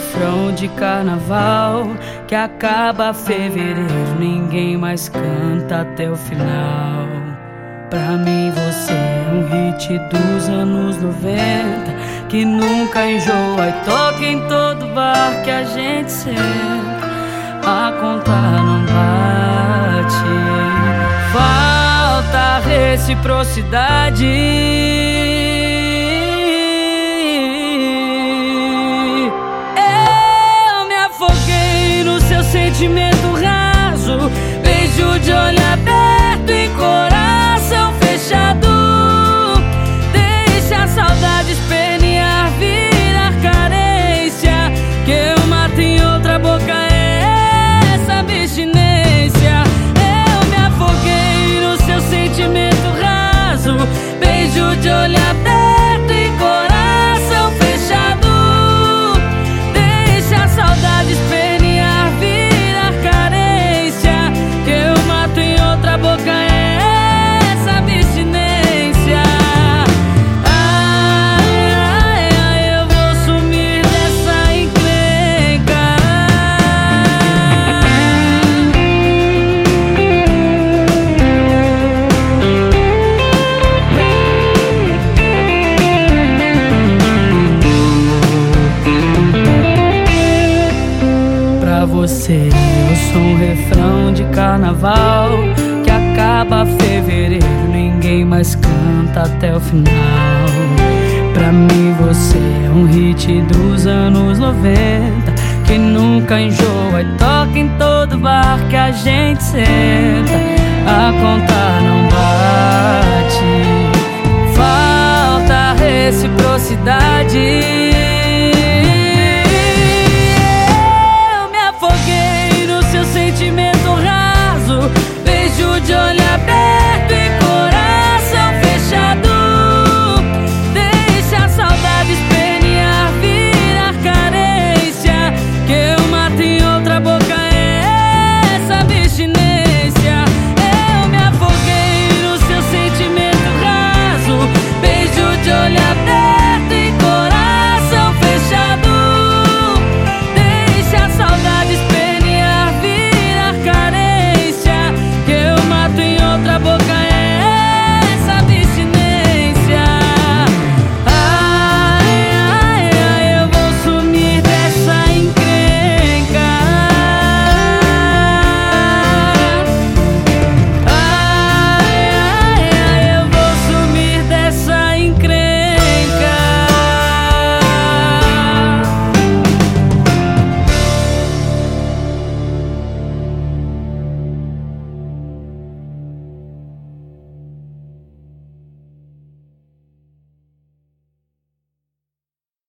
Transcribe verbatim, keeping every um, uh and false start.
refrão de carnaval que acaba fevereiro, ninguém mais canta até o final. Pra mim você é um hit dos anos noventa que nunca enjoa e toca em todo bar que a gente senta. A conta não bate, falta reciprocidade. Eu me afoguei no seu sentimento raso, beijo de olho aberto e coração fechado. Deixa a saudade espernear, virar carência, que eu mato em outra boca essa abstinência. Eu me afoguei no seu sentimento raso, beijo de olho aberto e coração fechado. Deixa a saudade espernear, virar carência, que eu mato em outra boca essa abstinência. Ai, ai, ai, eu vou sumir dessa encrenca. Pra você eu sou um refrão de carnaval que acaba fevereiro, ninguém mais canta até o final. Pra mim você é um hit dos anos noventa que nunca enjoa e toca em todo bar que a gente senta. A conta não bate, falta reciprocidade.